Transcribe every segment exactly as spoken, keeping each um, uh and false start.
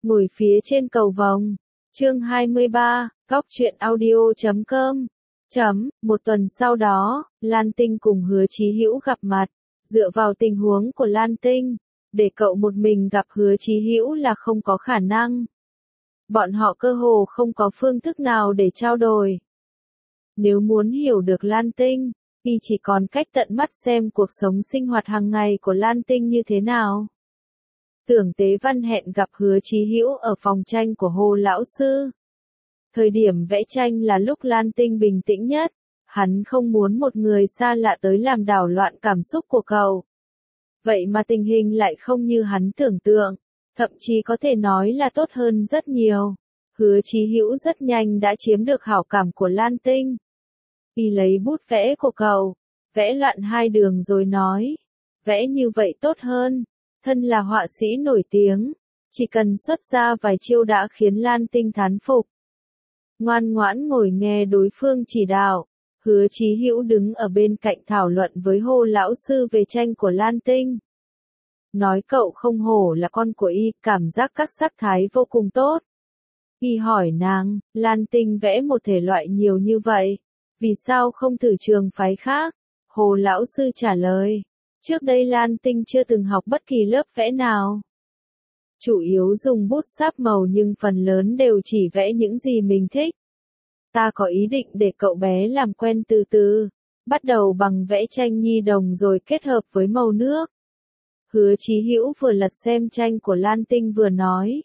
Ngồi phía trên cầu vồng. Chương hai mươi ba, Góc truyện audio chấm com. Chấm, một tuần sau đó, Lan Tinh cùng Hứa Chí Hữu gặp mặt. Dựa vào tình huống của Lan Tinh, để cậu một mình gặp Hứa Chí Hữu là không có khả năng. Bọn họ cơ hồ không có phương thức nào để trao đổi. Nếu muốn hiểu được Lan Tinh, thì chỉ còn cách tận mắt xem cuộc sống sinh hoạt hàng ngày của Lan Tinh như thế nào. Tưởng Tế Văn hẹn gặp Hứa Chí Hữu ở phòng tranh của Hồ lão sư. Thời điểm vẽ tranh là lúc Lan Tinh bình tĩnh nhất, hắn không muốn một người xa lạ tới làm đảo loạn cảm xúc của cậu. Vậy mà tình hình lại không như hắn tưởng tượng, thậm chí có thể nói là tốt hơn rất nhiều. Hứa Chí Hữu rất nhanh đã chiếm được hảo cảm của Lan Tinh. Y lấy bút vẽ của cậu, vẽ loạn hai đường rồi nói, vẽ như vậy tốt hơn, thân là họa sĩ nổi tiếng, chỉ cần xuất ra vài chiêu đã khiến Lan Tinh thán phục. Ngoan ngoãn ngồi nghe đối phương chỉ đạo, Hứa Chí Hữu đứng ở bên cạnh thảo luận với Hồ lão sư về tranh của Lan Tinh. Nói cậu không hổ là con của y, cảm giác các sắc thái vô cùng tốt. Y hỏi nàng, Lan Tinh vẽ một thể loại nhiều như vậy, vì sao không thử trường phái khác? Hồ lão sư trả lời, trước đây Lan Tinh chưa từng học bất kỳ lớp vẽ nào. Chủ yếu dùng bút sáp màu nhưng phần lớn đều chỉ vẽ những gì mình thích. Ta có ý định để cậu bé làm quen từ từ, bắt đầu bằng vẽ tranh nhi đồng rồi kết hợp với màu nước. Hứa Chí Hữu vừa lật xem tranh của Lan Tinh vừa nói.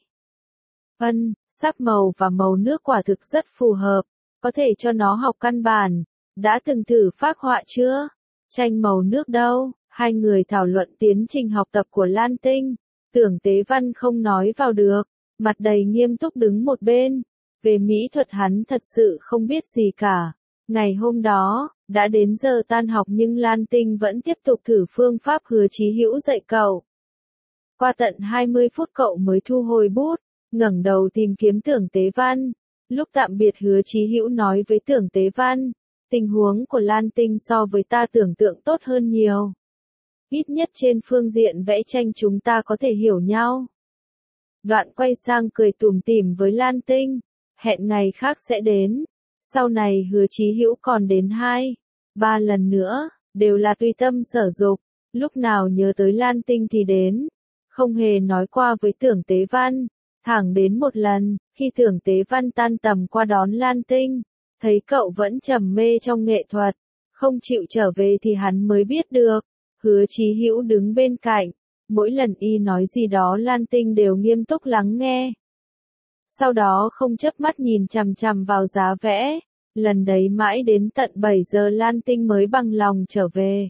Ân, sáp màu và màu nước quả thực rất phù hợp, có thể cho nó học căn bản. Đã từng thử phác họa chưa? Tranh màu nước đâu? Hai người thảo luận tiến trình học tập của Lan Tinh. Tưởng Tế Văn không nói vào được, mặt đầy nghiêm túc đứng một bên. Về mỹ thuật hắn thật sự không biết gì cả. Ngày hôm đó, đã đến giờ tan học nhưng Lan Tinh vẫn tiếp tục thử phương pháp Hứa Chí Hữu dạy cậu. Qua tận hai mươi phút cậu mới thu hồi bút, ngẩng đầu tìm kiếm Tưởng Tế Văn. Lúc tạm biệt Hứa Chí Hữu nói với Tưởng Tế Văn, tình huống của Lan Tinh so với ta tưởng tượng tốt hơn nhiều. Ít nhất trên phương diện vẽ tranh chúng ta có thể hiểu nhau. Đoạn quay sang cười tủm tỉm với Lan Tinh, hẹn ngày khác sẽ đến. Sau này Hứa Chí Hữu còn đến hai, ba lần nữa, đều là tùy tâm sở dục, lúc nào nhớ tới Lan Tinh thì đến, không hề nói qua với Tưởng Tế Văn. Thẳng đến một lần, khi Tưởng Tế Văn tan tầm qua đón Lan Tinh, thấy cậu vẫn trầm mê trong nghệ thuật, không chịu trở về thì hắn mới biết được. Hứa Chí Hữu đứng bên cạnh, mỗi lần y nói gì đó Lan Tinh đều nghiêm túc lắng nghe. Sau đó không chớp mắt nhìn chằm chằm vào giá vẽ, lần đấy mãi đến tận bảy giờ Lan Tinh mới bằng lòng trở về.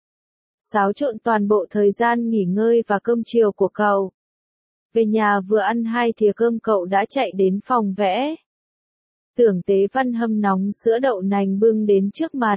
Xáo trộn toàn bộ thời gian nghỉ ngơi và cơm chiều của cậu. Về nhà vừa ăn hai thìa cơm cậu đã chạy đến phòng vẽ. Tưởng Tế Văn hâm nóng sữa đậu nành bưng đến trước mặt.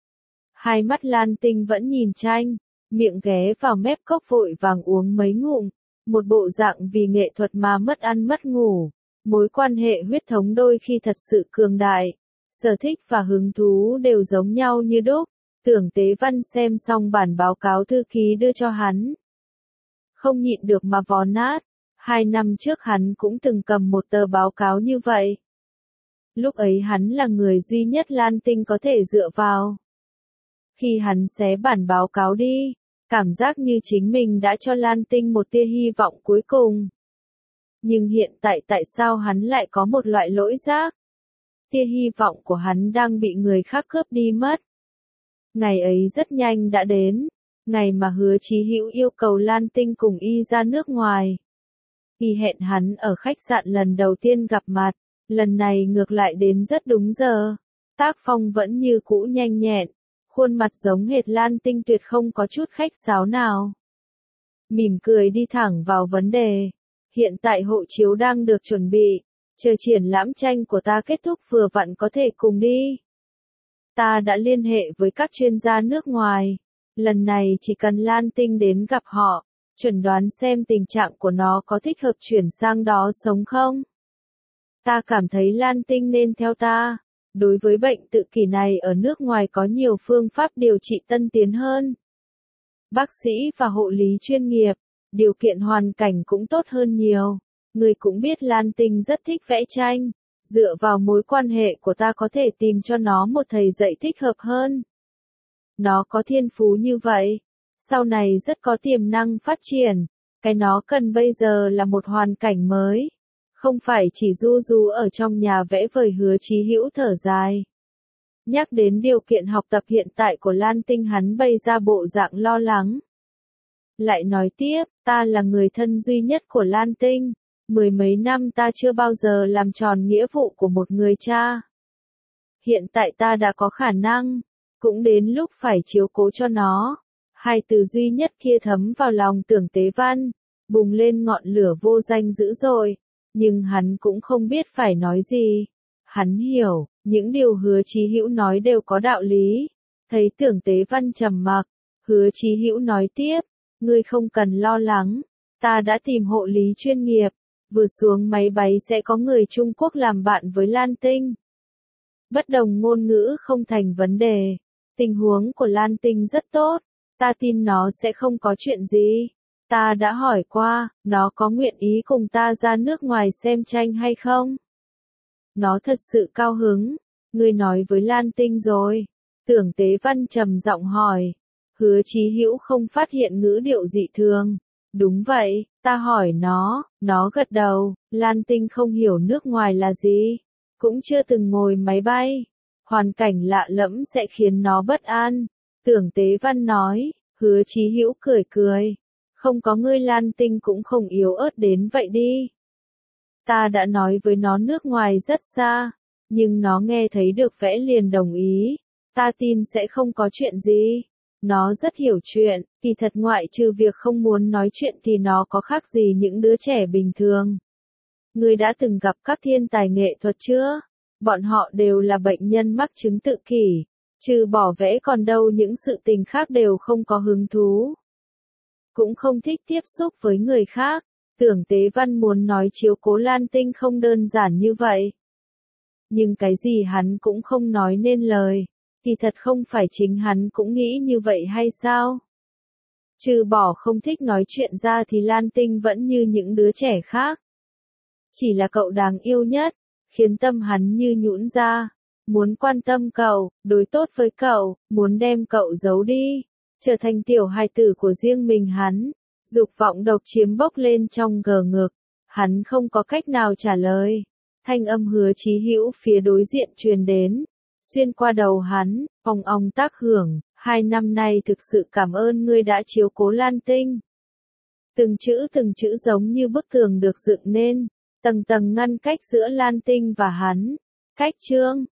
Hai mắt Lan Tinh vẫn nhìn tranh, miệng ghé vào mép cốc vội vàng uống mấy ngụm, một bộ dạng vì nghệ thuật mà mất ăn mất ngủ. Mối quan hệ huyết thống đôi khi thật sự cường đại, sở thích và hứng thú đều giống nhau như đúc. Tưởng Tế Văn xem xong bản báo cáo thư ký đưa cho hắn. Không nhịn được mà vò nát, hai năm trước hắn cũng từng cầm một tờ báo cáo như vậy. Lúc ấy hắn là người duy nhất Lan Tinh có thể dựa vào. Khi hắn xé bản báo cáo đi, cảm giác như chính mình đã cho Lan Tinh một tia hy vọng cuối cùng. Nhưng hiện tại tại sao hắn lại có một loại lỗi giác? Tia hy vọng của hắn đang bị người khác cướp đi mất. Ngày ấy rất nhanh đã đến, ngày mà Hứa Chí Hữu yêu cầu Lan Tinh cùng y ra nước ngoài. Y hẹn hắn ở khách sạn lần đầu tiên gặp mặt, lần này ngược lại đến rất đúng giờ. Tác phong vẫn như cũ nhanh nhẹn, khuôn mặt giống hệt Lan Tinh tuyệt không có chút khách sáo nào. Mỉm cười đi thẳng vào vấn đề. Hiện tại hộ chiếu đang được chuẩn bị, chờ triển lãm tranh của ta kết thúc vừa vặn có thể cùng đi. Ta đã liên hệ với các chuyên gia nước ngoài, lần này chỉ cần Lan Tinh đến gặp họ, chuẩn đoán xem tình trạng của nó có thích hợp chuyển sang đó sống không. Ta cảm thấy Lan Tinh nên theo ta. Đối với bệnh tự kỷ này ở nước ngoài có nhiều phương pháp điều trị tân tiến hơn. Bác sĩ và hộ lý chuyên nghiệp, điều kiện hoàn cảnh cũng tốt hơn nhiều. Ngươi cũng biết Lan Tinh rất thích vẽ tranh. Dựa vào mối quan hệ của ta có thể tìm cho nó một thầy dạy thích hợp hơn. Nó có thiên phú như vậy. Sau này rất có tiềm năng phát triển. Cái nó cần bây giờ là một hoàn cảnh mới. Không phải chỉ du du ở trong nhà vẽ vời. Hứa Chí Hữu thở dài. Nhắc đến điều kiện học tập hiện tại của Lan Tinh, hắn bày ra bộ dạng lo lắng. Lại nói tiếp, ta là người thân duy nhất của Lan Tinh. Mười mấy năm ta chưa bao giờ làm tròn nghĩa vụ của một người cha. Hiện tại ta đã có khả năng, cũng đến lúc phải chiếu cố cho nó. Hai từ duy nhất kia thấm vào lòng Tưởng Tế Văn, bùng lên ngọn lửa vô danh dữ dội, nhưng hắn cũng không biết phải nói gì. Hắn hiểu, những điều Hứa Chí Hữu nói đều có đạo lý. Thấy Tưởng Tế Văn trầm mặc, Hứa Chí Hữu nói tiếp, ngươi không cần lo lắng, ta đã tìm hộ lý chuyên nghiệp. Vừa xuống máy bay sẽ có người Trung Quốc làm bạn với Lan Tinh. Bất đồng ngôn ngữ không thành vấn đề. Tình huống của Lan Tinh rất tốt. Ta tin nó sẽ không có chuyện gì. Ta đã hỏi qua, nó có nguyện ý cùng ta ra nước ngoài xem tranh hay không? Nó thật sự cao hứng. Ngươi nói với Lan Tinh rồi. Tưởng Tế Văn trầm giọng hỏi. Hứa Chí Hữu không phát hiện ngữ điệu dị thường. Đúng vậy, ta hỏi nó, nó gật đầu. Lan Tinh không hiểu nước ngoài là gì, cũng chưa từng ngồi máy bay. Hoàn cảnh lạ lẫm sẽ khiến nó bất an. Tưởng Tế Văn nói. Hứa Chí Hữu cười cười. Không có ngươi Lan Tinh cũng không yếu ớt đến vậy đi. Ta đã nói với nó nước ngoài rất xa, nhưng nó nghe thấy được vẽ liền đồng ý. Ta tin sẽ không có chuyện gì. Nó rất hiểu chuyện, kỳ thật ngoại trừ việc không muốn nói chuyện thì nó có khác gì những đứa trẻ bình thường. Ngươi đã từng gặp các thiên tài nghệ thuật chưa? Bọn họ đều là bệnh nhân mắc chứng tự kỷ, trừ bỏ vẽ còn đâu những sự tình khác đều không có hứng thú. Cũng không thích tiếp xúc với người khác. Tưởng Tế Văn muốn nói chiếu cố Lan Tinh không đơn giản như vậy. Nhưng cái gì hắn cũng không nói nên lời. Thì thật không phải chính hắn cũng nghĩ như vậy hay sao? Trừ bỏ không thích nói chuyện ra thì Lan Tinh vẫn như những đứa trẻ khác. Chỉ là cậu đáng yêu nhất, khiến tâm hắn như nhũn ra. Muốn quan tâm cậu, đối tốt với cậu, muốn đem cậu giấu đi, trở thành tiểu hài tử của riêng mình hắn. Dục vọng độc chiếm bốc lên trong gờ ngực. Hắn không có cách nào trả lời. Thanh âm Hứa Chí Hữu phía đối diện truyền đến. Xuyên qua đầu hắn, ong ong tác hưởng, hai năm nay thực sự cảm ơn ngươi đã chiếu cố Lan Tinh. Từng chữ từng chữ giống như bức tường được dựng nên, tầng tầng ngăn cách giữa Lan Tinh và hắn. Cách chương